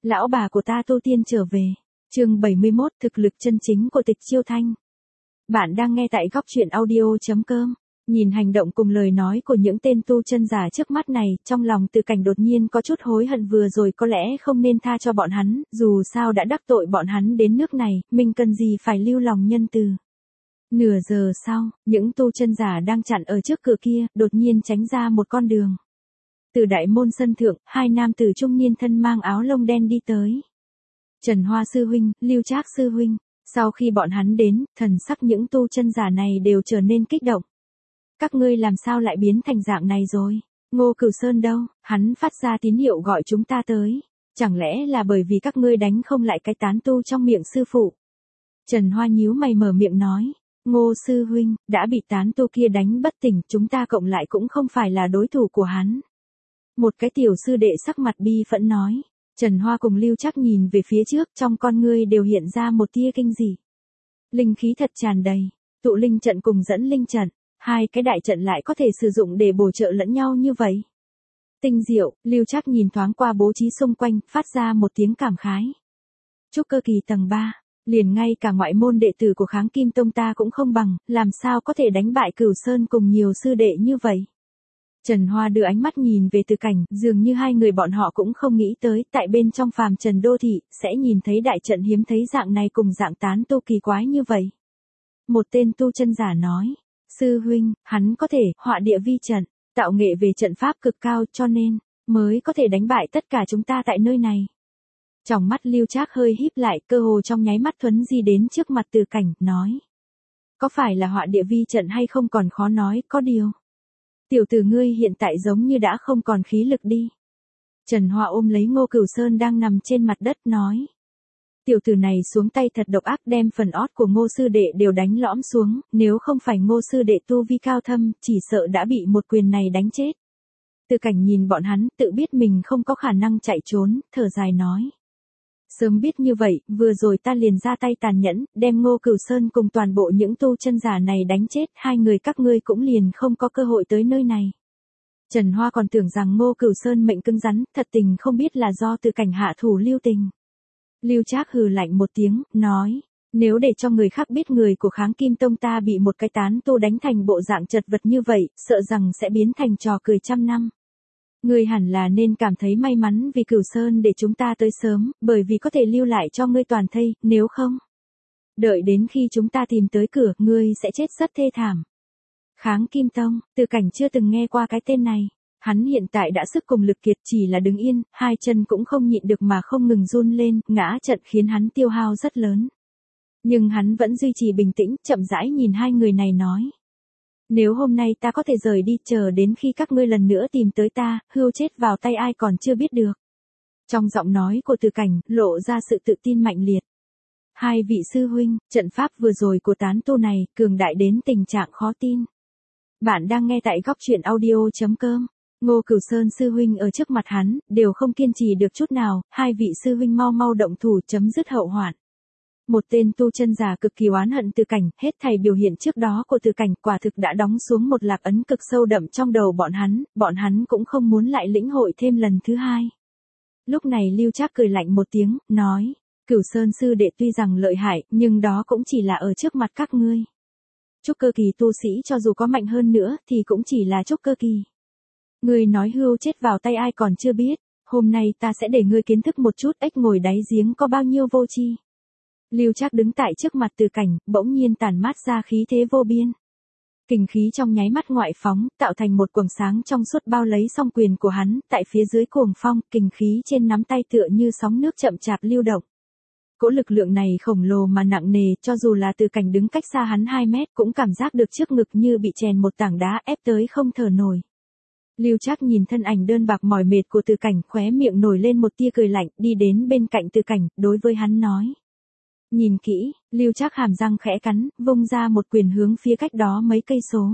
Lão bà của ta tu tiên trở về. Chương 71, thực lực chân chính của Tịch Chiêu Thanh. Bạn đang nghe tại góc truyện audio.com. Nhìn hành động cùng lời nói của những tên tu chân giả trước mắt này, trong lòng Từ Cảnh đột nhiên có chút hối hận vừa rồi có lẽ không nên tha cho bọn hắn, dù sao đã đắc tội bọn hắn đến nước này, mình cần gì phải lưu lòng nhân từ. Nửa giờ sau, những tu chân giả đang chặn ở trước cửa kia, đột nhiên tránh ra một con đường. Từ đại môn sân thượng, hai nam tử trung niên thân mang áo lông đen đi tới. Trần Hoa sư huynh, Lưu Trác sư huynh. Sau khi bọn hắn đến, thần sắc những tu chân giả này đều trở nên kích động. Các ngươi làm sao lại biến thành dạng này rồi? Ngô Cửu Sơn đâu? Hắn phát ra tín hiệu gọi chúng ta tới. Chẳng lẽ là bởi vì các ngươi đánh không lại cái tán tu trong miệng sư phụ? Trần Hoa nhíu mày mở miệng nói. Ngô sư huynh, đã bị tán tu kia đánh bất tỉnh, chúng ta cộng lại cũng không phải là đối thủ của hắn. Một cái tiểu sư đệ sắc mặt bi phẫn nói. Trần Hoa cùng Lưu Trác nhìn về phía trước, trong con ngươi đều hiện ra một tia kinh dị. Linh khí thật tràn đầy, tụ linh trận cùng dẫn linh trận, hai cái đại trận lại có thể sử dụng để bổ trợ lẫn nhau như vậy. Tinh diệu, Lưu Trác nhìn thoáng qua bố trí xung quanh, phát ra một tiếng cảm khái. Trúc cơ kỳ tầng 3, liền ngay cả ngoại môn đệ tử của Kháng Kim Tông ta cũng không bằng, làm sao có thể đánh bại Cửu Sơn cùng nhiều sư đệ như vậy. Trần Hoa đưa ánh mắt nhìn về Từ Cảnh, dường như hai người bọn họ cũng không nghĩ tới, tại bên trong phàm trần đô thị, sẽ nhìn thấy đại trận hiếm thấy dạng này cùng dạng tán tu kỳ quái như vậy. Một tên tu chân giả nói, sư huynh, hắn có thể họa địa vi trận, tạo nghệ về trận pháp cực cao cho nên, mới có thể đánh bại tất cả chúng ta tại nơi này. Trong mắt Lưu Trác hơi híp lại, cơ hồ trong nháy mắt thuấn di đến trước mặt Từ Cảnh, nói. Có phải là họa địa vi trận hay không còn khó nói, có điều. Tiểu tử ngươi hiện tại giống như đã không còn khí lực đi. Trần Hoa ôm lấy Ngô Cửu Sơn đang nằm trên mặt đất nói. Tiểu tử này xuống tay thật độc ác, đem phần ót của Ngô sư đệ đều đánh lõm xuống, nếu không phải Ngô sư đệ tu vi cao thâm, chỉ sợ đã bị một quyền này đánh chết. Từ Cảnh nhìn bọn hắn, tự biết mình không có khả năng chạy trốn, thở dài nói. Sớm biết như vậy, vừa rồi ta liền ra tay tàn nhẫn, đem Ngô Cửu Sơn cùng toàn bộ những tu chân giả này đánh chết, hai người các ngươi cũng liền không có cơ hội tới nơi này. Trần Hoa còn tưởng rằng Ngô Cửu Sơn mệnh cứng rắn, thật tình không biết là do Từ Cảnh hạ thủ lưu tình. Lưu Trác hừ lạnh một tiếng, nói, nếu để cho người khác biết người của Kháng Kim Tông ta bị một cái tán tu đánh thành bộ dạng chật vật như vậy, sợ rằng sẽ biến thành trò cười trăm năm. Ngươi hẳn là nên cảm thấy may mắn vì Cửu Sơn để chúng ta tới sớm, bởi vì có thể lưu lại cho ngươi toàn thây, nếu không. Đợi đến khi chúng ta tìm tới cửa, ngươi sẽ chết rất thê thảm. Kháng Kim Tông, Từ Cảnh chưa từng nghe qua cái tên này. Hắn hiện tại đã sức cùng lực kiệt, chỉ là đứng yên, hai chân cũng không nhịn được mà không ngừng run lên, ngã trận khiến hắn tiêu hao rất lớn. Nhưng hắn vẫn duy trì bình tĩnh, chậm rãi nhìn hai người này nói. Nếu hôm nay ta có thể rời đi, chờ đến khi các ngươi lần nữa tìm tới ta, hươu chết vào tay ai còn chưa biết được. Trong giọng nói của Từ Cảnh, lộ ra sự tự tin mạnh liệt. Hai vị sư huynh, trận pháp vừa rồi của tán tu này, cường đại đến tình trạng khó tin. Bạn đang nghe tại góc truyện audio.com. Ngô Cửu Sơn sư huynh ở trước mặt hắn, đều không kiên trì được chút nào, hai vị sư huynh mau mau động thủ chấm dứt hậu hoạn. Một tên tu chân giả cực kỳ oán hận Từ Cảnh, hết thảy biểu hiện trước đó của Từ Cảnh quả thực đã đóng xuống một lạc ấn cực sâu đậm trong đầu bọn hắn cũng không muốn lại lĩnh hội thêm lần thứ hai. Lúc này Lưu Trác cười lạnh một tiếng, nói, Cửu Sơn sư đệ tuy rằng lợi hại, nhưng đó cũng chỉ là ở trước mặt các ngươi. Trúc cơ kỳ tu sĩ cho dù có mạnh hơn nữa, thì cũng chỉ là trúc cơ kỳ. Ngươi nói hươu chết vào tay ai còn chưa biết, hôm nay ta sẽ để ngươi kiến thức một chút ếch ngồi đáy giếng có bao nhiêu vô tri. Lưu Trác đứng tại trước mặt Từ Cảnh, bỗng nhiên tản mát ra khí thế vô biên. Kình khí trong nháy mắt ngoại phóng, tạo thành một quầng sáng trong suốt bao lấy song quyền của hắn, tại phía dưới cuồng phong, kình khí trên nắm tay tựa như sóng nước chậm chạp lưu động. Cỗ lực lượng này khổng lồ mà nặng nề, cho dù là Từ Cảnh đứng cách xa hắn 2 mét cũng cảm giác được trước ngực như bị chèn một tảng đá ép tới không thở nổi. Lưu Trác nhìn thân ảnh đơn bạc mỏi mệt của Từ Cảnh, khóe miệng nổi lên một tia cười lạnh, đi đến bên cạnh Từ Cảnh, đối với hắn nói. Nhìn kỹ, Lưu Trác hàm răng khẽ cắn, vung ra một quyền hướng phía cách đó mấy cây số.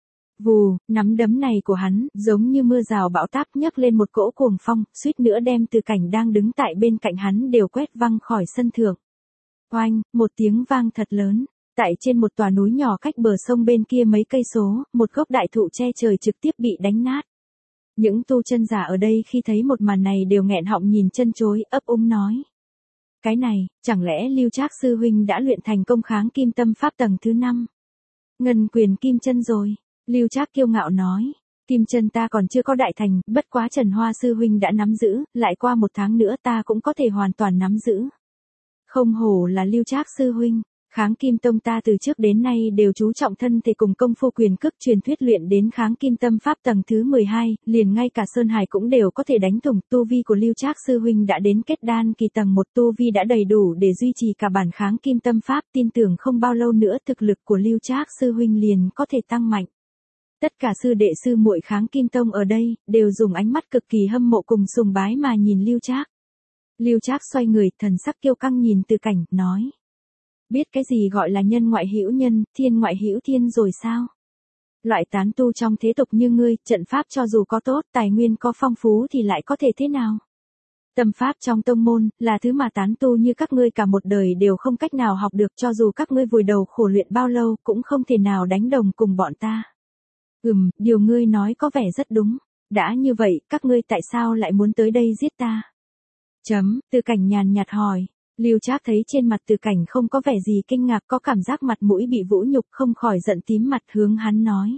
Vù, nắm đấm này của hắn, giống như mưa rào bão táp nhấc lên một cỗ cuồng phong, suýt nữa đem Từ Cảnh đang đứng tại bên cạnh hắn đều quét văng khỏi sân thượng. Oanh, một tiếng vang thật lớn, tại trên một tòa núi nhỏ cách bờ sông bên kia mấy cây số, một gốc đại thụ che trời trực tiếp bị đánh nát. Những tu chân giả ở đây khi thấy một màn này đều nghẹn họng nhìn chân chối, ấp úng nói. Cái này, chẳng lẽ Lưu Trác sư huynh đã luyện thành công kháng kim tâm pháp tầng thứ 5? Ngân quyền kim chân rồi, Lưu Trác kiêu ngạo nói. Kim chân ta còn chưa có đại thành, bất quá Trần Hoa sư huynh đã nắm giữ, lại qua 1 tháng nữa ta cũng có thể hoàn toàn nắm giữ. Không hổ là Lưu Trác sư huynh, kháng kim tông ta từ trước đến nay đều chú trọng thân thể cùng công phu quyền cước truyền thuyết luyện đến kháng kim tâm pháp tầng thứ 12, liền ngay cả Sơn Hải cũng đều có thể đánh thủng. Tu vi của Lưu Trác sư huynh đã đến kết đan kỳ tầng 1, tu vi đã đầy đủ để duy trì cả bản kháng kim tâm pháp, tin tưởng không bao lâu nữa thực lực của Lưu Trác sư huynh liền có thể tăng mạnh. Tất cả sư đệ sư muội kháng kim tông ở đây, đều dùng ánh mắt cực kỳ hâm mộ cùng sùng bái mà nhìn Lưu Trác. Lưu Trác xoay người, thần sắc kiêu căng nhìn Từ Cảnh, nói. Biết cái gì gọi là nhân ngoại hữu nhân, thiên ngoại hữu thiên rồi sao? Loại tán tu trong thế tục như ngươi, trận pháp cho dù có tốt, tài nguyên có phong phú thì lại có thể thế nào? Tâm pháp trong tông môn, là thứ mà tán tu như các ngươi cả một đời đều không cách nào học được, cho dù các ngươi vùi đầu khổ luyện bao lâu, cũng không thể nào đánh đồng cùng bọn ta. Điều ngươi nói có vẻ rất đúng. Đã như vậy, các ngươi tại sao lại muốn tới đây giết ta? Từ Cảnh nhàn nhạt hỏi. Lưu Trác thấy trên mặt Từ Cảnh không có vẻ gì kinh ngạc, có cảm giác mặt mũi bị vũ nhục, không khỏi giận tím mặt, hướng hắn nói.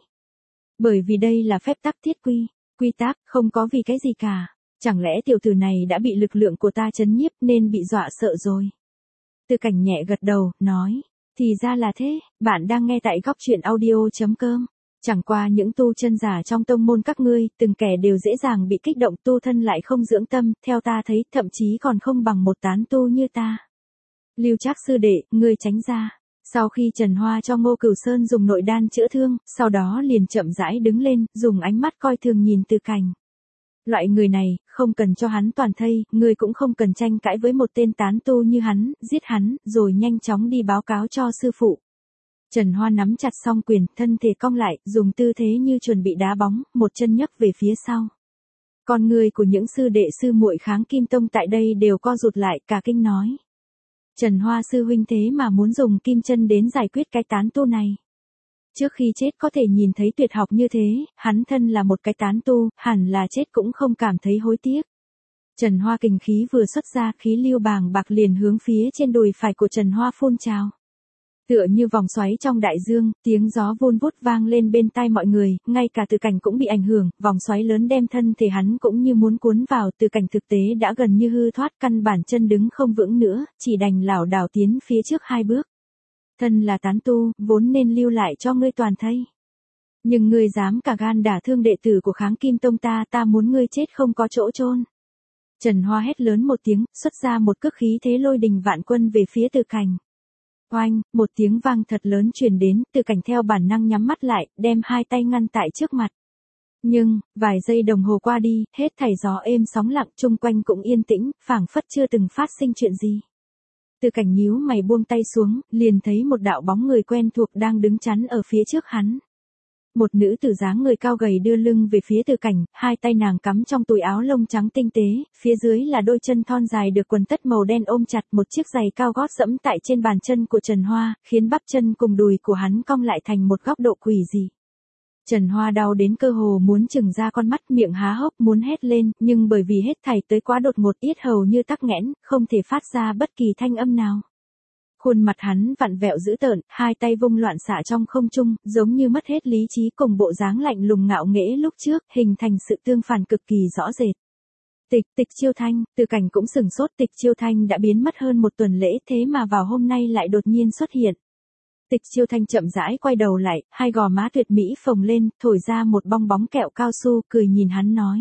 Bởi vì đây là phép tắc thiết quy tắc, không có vì cái gì cả. Chẳng lẽ tiểu tử này đã bị lực lượng của ta trấn nhiếp nên bị dọa sợ rồi? Từ Cảnh nhẹ gật đầu, nói. Thì ra là thế, bạn đang nghe tại goctruyện.audio.com. Chẳng qua những tu chân giả trong tông môn các ngươi, từng kẻ đều dễ dàng bị kích động, tu thân lại không dưỡng tâm, theo ta thấy, thậm chí còn không bằng một tán tu như ta. Lưu Trác sư đệ, ngươi tránh ra. Sau khi Trần Hoa cho Ngô Cửu Sơn dùng nội đan chữa thương, sau đó liền chậm rãi đứng lên, dùng ánh mắt coi thường nhìn Từ Cảnh. Loại người này, không cần cho hắn toàn thây, ngươi cũng không cần tranh cãi với một tên tán tu như hắn, giết hắn, rồi nhanh chóng đi báo cáo cho sư phụ. Trần Hoa nắm chặt song quyền, thân thể cong lại, dùng tư thế như chuẩn bị đá bóng, một chân nhấc về phía sau. Con người của những sư đệ sư muội kháng kim tông tại đây đều co rụt lại, cả kinh nói. Trần Hoa sư huynh thế mà muốn dùng kim chân đến giải quyết cái tán tu này. Trước khi chết có thể nhìn thấy tuyệt học như thế, hắn thân là một cái tán tu, hẳn là chết cũng không cảm thấy hối tiếc. Trần Hoa kình khí vừa xuất ra, khí lưu bàng bạc liền hướng phía trên đùi phải của Trần Hoa phun trào. Tựa như vòng xoáy trong đại dương, tiếng gió vun vút vang lên bên tai mọi người, ngay cả Từ Cảnh cũng bị ảnh hưởng, vòng xoáy lớn đem thân thể hắn cũng như muốn cuốn vào. Từ Cảnh thực tế đã gần như hư thoát, căn bản chân đứng không vững nữa, chỉ đành lảo đảo tiến phía trước 2 bước. Thân là tán tu, vốn nên lưu lại cho ngươi toàn thây. Nhưng ngươi dám cả gan đả thương đệ tử của kháng kim tông ta muốn ngươi chết không có chỗ chôn. Trần Hoa hét lớn một tiếng, xuất ra một cước khí thế lôi đình vạn quân về phía Từ Cảnh. Oanh, một tiếng vang thật lớn truyền đến, Từ Cảnh theo bản năng nhắm mắt lại, đem 2 tay ngăn tại trước mặt. Nhưng, vài giây đồng hồ qua đi, hết thảy gió êm sóng lặng, chung quanh cũng yên tĩnh, phảng phất chưa từng phát sinh chuyện gì. Từ Cảnh nhíu mày buông tay xuống, liền thấy một đạo bóng người quen thuộc đang đứng chắn ở phía trước hắn. Một nữ tử dáng người cao gầy đưa lưng về phía Từ Cảnh, 2 tay nàng cắm trong túi áo lông trắng tinh tế, phía dưới là đôi chân thon dài được quần tất màu đen ôm chặt, một chiếc giày cao gót dẫm tại trên bàn chân của Trần Hoa, khiến bắp chân cùng đùi của hắn cong lại thành một góc độ quỷ dị. Trần Hoa đau đến cơ hồ muốn trừng ra con mắt, miệng há hốc muốn hét lên, nhưng bởi vì hết thảy tới quá đột ngột, yết hầu như tắc nghẽn, không thể phát ra bất kỳ thanh âm nào. Khuôn mặt hắn vặn vẹo dữ tợn, 2 tay vung loạn xạ trong không trung, giống như mất hết lý trí cùng bộ dáng lạnh lùng ngạo nghễ lúc trước, hình thành sự tương phản cực kỳ rõ rệt. Tịch Chiêu Thanh, Từ Cảnh cũng sửng sốt, Tịch Chiêu Thanh đã biến mất hơn 1 tuần lễ, thế mà vào hôm nay lại đột nhiên xuất hiện. Tịch Chiêu Thanh chậm rãi quay đầu lại, 2 gò má tuyệt mỹ phồng lên, thổi ra một bong bóng kẹo cao su, cười nhìn hắn nói.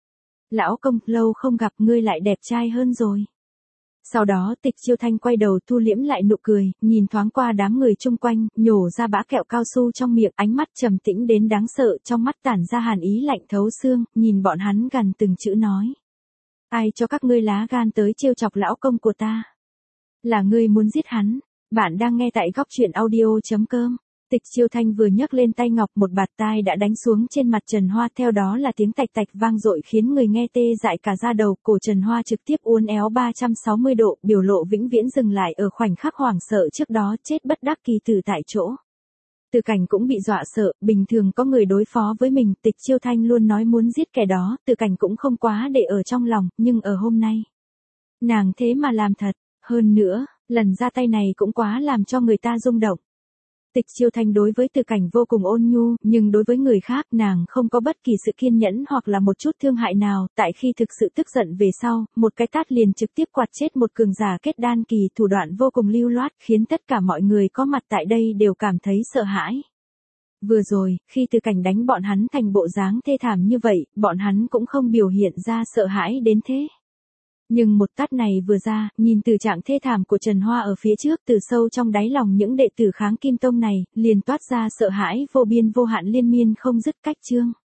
Lão công, lâu không gặp, ngươi lại đẹp trai hơn rồi. Sau đó Tịch Chiêu Thanh quay đầu thu liễm lại nụ cười, nhìn thoáng qua đám người chung quanh, nhổ ra bã kẹo cao su trong miệng, ánh mắt trầm tĩnh đến đáng sợ, trong mắt tản ra hàn ý lạnh thấu xương, nhìn bọn hắn gần từng chữ nói. Ai cho các ngươi lá gan tới trêu chọc lão công của ta? Là ngươi muốn giết hắn? Bạn đang nghe tại goctruyện.audio.com. Tịch Chiêu Thanh vừa nhấc lên tay ngọc, một bạt tai đã đánh xuống trên mặt Trần Hoa, theo đó là tiếng tạch tạch vang dội khiến người nghe tê dại cả da đầu, cổ Trần Hoa trực tiếp uốn éo 360 độ, biểu lộ vĩnh viễn dừng lại ở khoảnh khắc hoảng sợ trước đó, chết bất đắc kỳ tử tại chỗ. Từ Cảnh cũng bị dọa sợ, bình thường có người đối phó với mình, Tịch Chiêu Thanh luôn nói muốn giết kẻ đó, Từ Cảnh cũng không quá để ở trong lòng, nhưng ở hôm nay, nàng thế mà làm thật, hơn nữa, lần ra tay này cũng quá làm cho người ta rung động. Tịch Chiêu Thanh đối với Từ Cảnh vô cùng ôn nhu, nhưng đối với người khác nàng không có bất kỳ sự kiên nhẫn hoặc là một chút thương hại nào, tại khi thực sự tức giận về sau, một cái tát liền trực tiếp quạt chết một cường giả kết đan kỳ, thủ đoạn vô cùng lưu loát, khiến tất cả mọi người có mặt tại đây đều cảm thấy sợ hãi. Vừa rồi, khi Từ Cảnh đánh bọn hắn thành bộ dáng thê thảm như vậy, bọn hắn cũng không biểu hiện ra sợ hãi đến thế. Nhưng một tát này vừa ra, nhìn từ trạng thê thảm của Trần Hoa ở phía trước, từ sâu trong đáy lòng những đệ tử Kháng Kim Tông này, liền toát ra sợ hãi vô biên vô hạn liên miên không dứt. Cách chương